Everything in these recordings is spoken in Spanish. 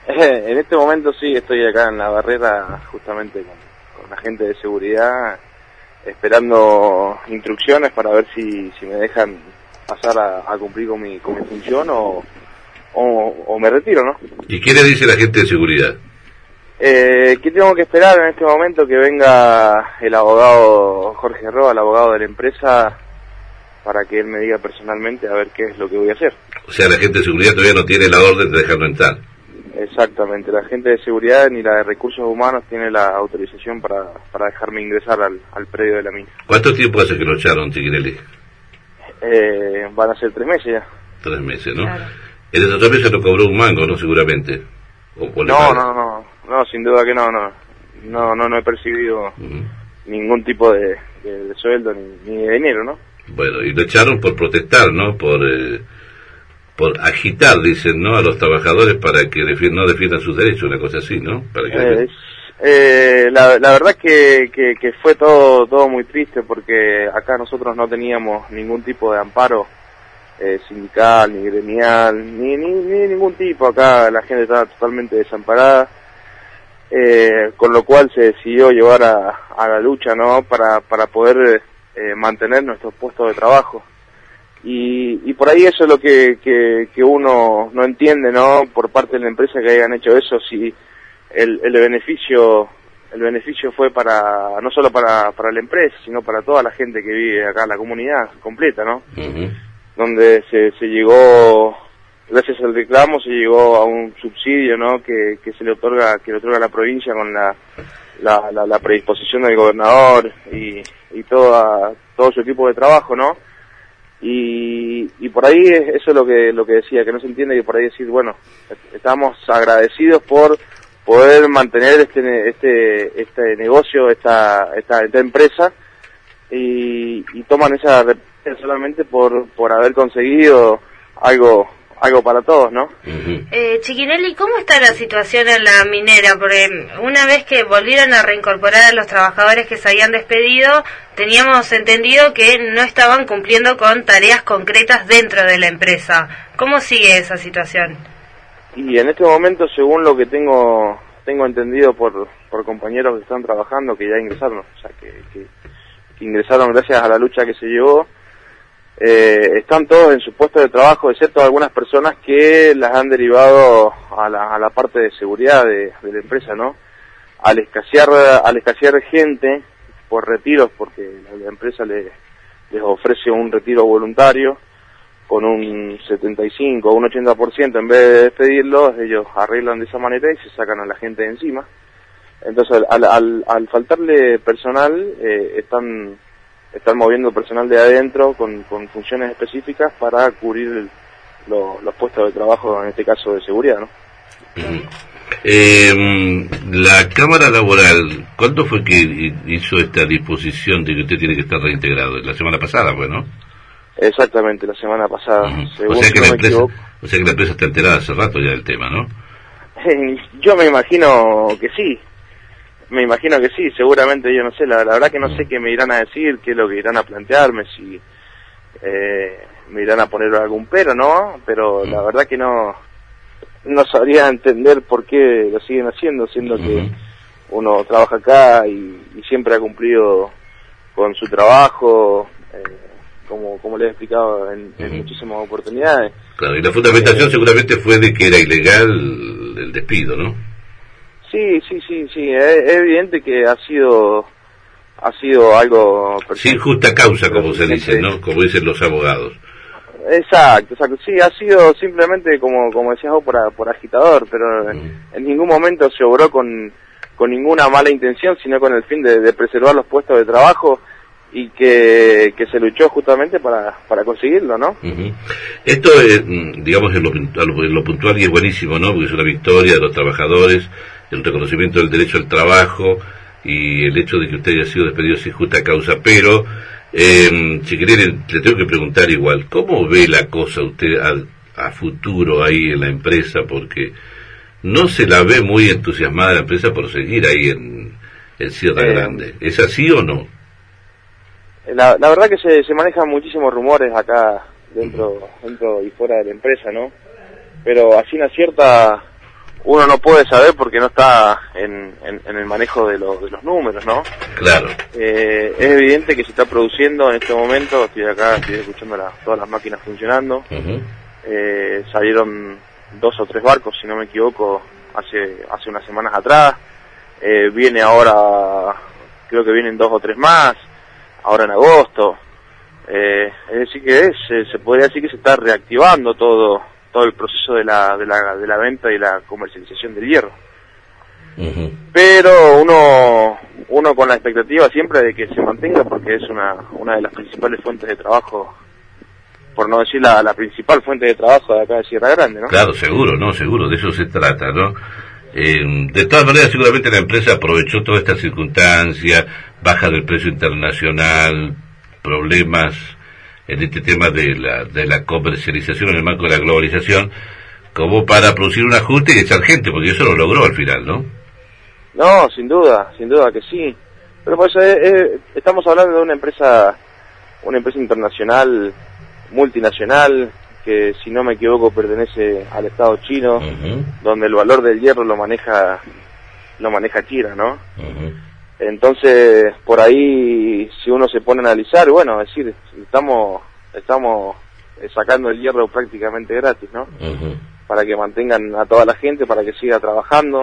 En este momento sí, estoy acá en la barrera justamente con la gente de seguridad, esperando instrucciones para ver si me dejan pasar a cumplir con mi función o me retiro, ¿no? ¿Y qué le dice la gente de seguridad? ¿Qué tengo que esperar en este momento? Que venga el abogado Jorge Roa, el abogado de la empresa, para que él me diga personalmente a ver qué es lo que voy a hacer. O sea, la gente de seguridad todavía no tiene la orden de dejarlo entrar. Exactamente, la gente de seguridad ni la de recursos humanos tiene la autorización para dejarme ingresar al predio de la mina. ¿Cuánto tiempo hace que lo echaron, Chiquinelli? Van a ser 3 meses ya. 3 meses, ¿no? Claro. En esos 3 meses no cobró un mango, ¿no? Seguramente. No, sin duda que no he percibido ningún tipo de sueldo ni de dinero, ¿no? Bueno, y lo echaron por protestar, ¿no? Por agitar, dicen, ¿no? A los trabajadores para que no defiendan sus derechos, una cosa así, ¿no? Para que la verdad que fue todo muy triste, porque acá nosotros no teníamos ningún tipo de amparo sindical, ni gremial, ni ningún tipo. Acá la gente estaba totalmente desamparada, con lo cual se decidió llevar a la lucha, ¿no? Para poder mantener nuestros puestos de trabajo. Y por ahí eso es lo que uno no entiende, ¿no? Por parte de la empresa, que hayan hecho eso, si el beneficio fue no solo para la empresa, sino para toda la gente que vive acá, la comunidad completa, ¿no? Donde se llegó, gracias al reclamo, se llegó a un subsidio, ¿no? Que le otorga la provincia con la predisposición del gobernador y todo su equipo de trabajo, ¿no? Y por ahí eso es lo que decía, que no se entiende, que por ahí decir, bueno, estamos agradecidos por poder mantener este negocio, esta empresa, y toman esa represalia solamente por haber conseguido algo para todos, ¿no? Chiquinelli, ¿cómo está la situación en la minera? Porque una vez que volvieron a reincorporar a los trabajadores que se habían despedido, teníamos entendido que no estaban cumpliendo con tareas concretas dentro de la empresa. ¿Cómo sigue esa situación? Y en este momento, según lo que tengo entendido por compañeros que están trabajando, que ya ingresaron, o sea, que ingresaron gracias a la lucha que se llevó, están todos en su puesto de trabajo, excepto algunas personas que las han derivado a la parte de seguridad de la empresa, ¿no? Al escasear gente por retiros, porque la empresa les ofrece un retiro voluntario con un 75 o un 80%, en vez de despedirlos, ellos arreglan de esa manera y se sacan a la gente de encima. Entonces, al faltarle personal, están moviendo personal de adentro con funciones específicas para cubrir los puestos de trabajo, en este caso de seguridad, ¿no? La Cámara Laboral, ¿cuándo fue que hizo esta disposición de que usted tiene que estar reintegrado? La semana pasada, pues, ¿no? Exactamente, la semana pasada. O sea que la empresa está enterada hace rato ya del tema, ¿no? Yo me imagino que sí. Seguramente, yo no sé, la verdad que no sé qué me irán a decir, qué es lo que irán a plantearme, si me irán a poner algún pero, ¿no? Pero la verdad que no sabría entender por qué lo siguen haciendo, siendo que uno trabaja acá y siempre ha cumplido con su trabajo, como le he explicado en muchísimas oportunidades. Claro, y la fundamentación seguramente fue de que era ilegal el despido, ¿no? Sí, es evidente que ha sido algo... Sin justa causa, como se dice, ¿no? Como dicen los abogados. Exacto, sí, ha sido simplemente, como decías vos, por agitador, pero en ningún momento se obró con ninguna mala intención, sino con el fin de preservar los puestos de trabajo, y que se luchó justamente para conseguirlo, ¿no? Esto, digamos, en lo puntual, y es buenísimo, ¿no? Porque es una victoria de los trabajadores, el reconocimiento del derecho al trabajo y el hecho de que usted haya sido despedido sin justa causa. Pero, Chiquinelli, le tengo que preguntar igual, ¿cómo ve la cosa usted a futuro ahí en la empresa? Porque no se la ve muy entusiasmada la empresa por seguir ahí en Sierra Grande. ¿Es así o no? La verdad que se manejan muchísimos rumores acá dentro y fuera de la empresa, ¿no? Pero así una cierta uno no puede saber porque no está en el manejo de los números, ¿no? Claro. Es evidente que se está produciendo en este momento, estoy acá, estoy escuchando todas las máquinas funcionando. Salieron 2 o 3 barcos, si no me equivoco, hace unas semanas atrás. Viene ahora, creo que vienen 2 o 3 más, ahora en agosto. Es decir que se podría decir que se está reactivando todo el proceso de la venta y la comercialización del hierro. Pero uno con la expectativa siempre de que se mantenga, porque es una de las principales fuentes de trabajo, por no decir la principal fuente de trabajo de acá de Sierra Grande, ¿no? Claro, seguro, de eso se trata, ¿no? De todas maneras, seguramente la empresa aprovechó toda esta circunstancia, baja del precio internacional, problemas en este tema de la comercialización en el marco de la globalización, como para producir un ajuste y echar gente, porque eso lo logró al final, ¿no? No, sin duda que sí. Pero pues estamos hablando de una empresa internacional, multinacional, que si no me equivoco pertenece al Estado chino, donde el valor del hierro lo maneja China, ¿no? Entonces, por ahí, si uno se pone a analizar, bueno, es decir, estamos sacando el hierro prácticamente gratis, ¿no? Para que mantengan a toda la gente, para que siga trabajando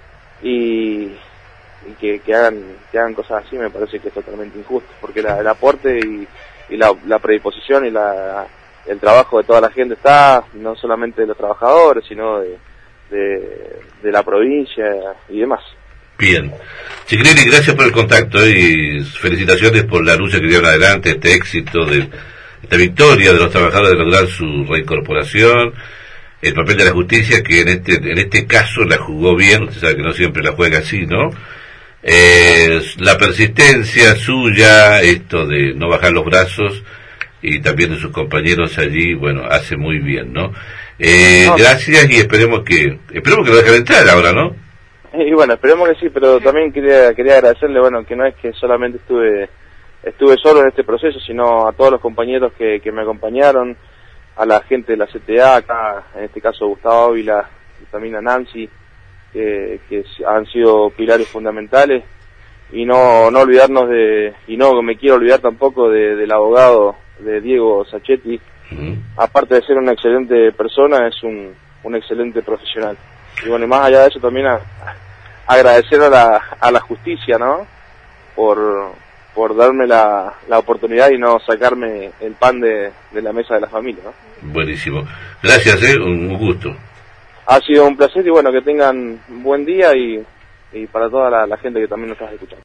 y que hagan cosas así, me parece que es totalmente injusto, porque el aporte y la predisposición y el trabajo de toda la gente está, no solamente de los trabajadores, sino de la provincia y demás. Bien. Chiquinelli, gracias por el contacto y felicitaciones por la lucha que dieron adelante, este éxito de esta victoria de los trabajadores de lograr su reincorporación, el papel de la justicia que en este caso la jugó bien, usted sabe que no siempre la juega así, ¿no? La persistencia suya, esto de no bajar los brazos y también de sus compañeros allí, bueno, hace muy bien, ¿no? Gracias y esperemos que lo dejen entrar ahora, ¿no? Y bueno, esperemos que sí, pero también quería agradecerle, bueno, que no es que solamente estuve solo en este proceso, sino a todos los compañeros que me acompañaron, a la gente de la CTA, acá, en este caso Gustavo Ávila, y también a Nancy, que han sido pilares fundamentales, y no olvidarnos y no me quiero olvidar tampoco del abogado, de Diego Sacchetti. Aparte de ser una excelente persona, es un excelente profesional. Y bueno, y más allá de eso también agradecer a la justicia, ¿no? Por darme la oportunidad y no sacarme el pan de la mesa de la familia, ¿no? Buenísimo. Gracias, un gusto. Ha sido un placer y bueno, que tengan buen día y para toda la gente que también nos está escuchando.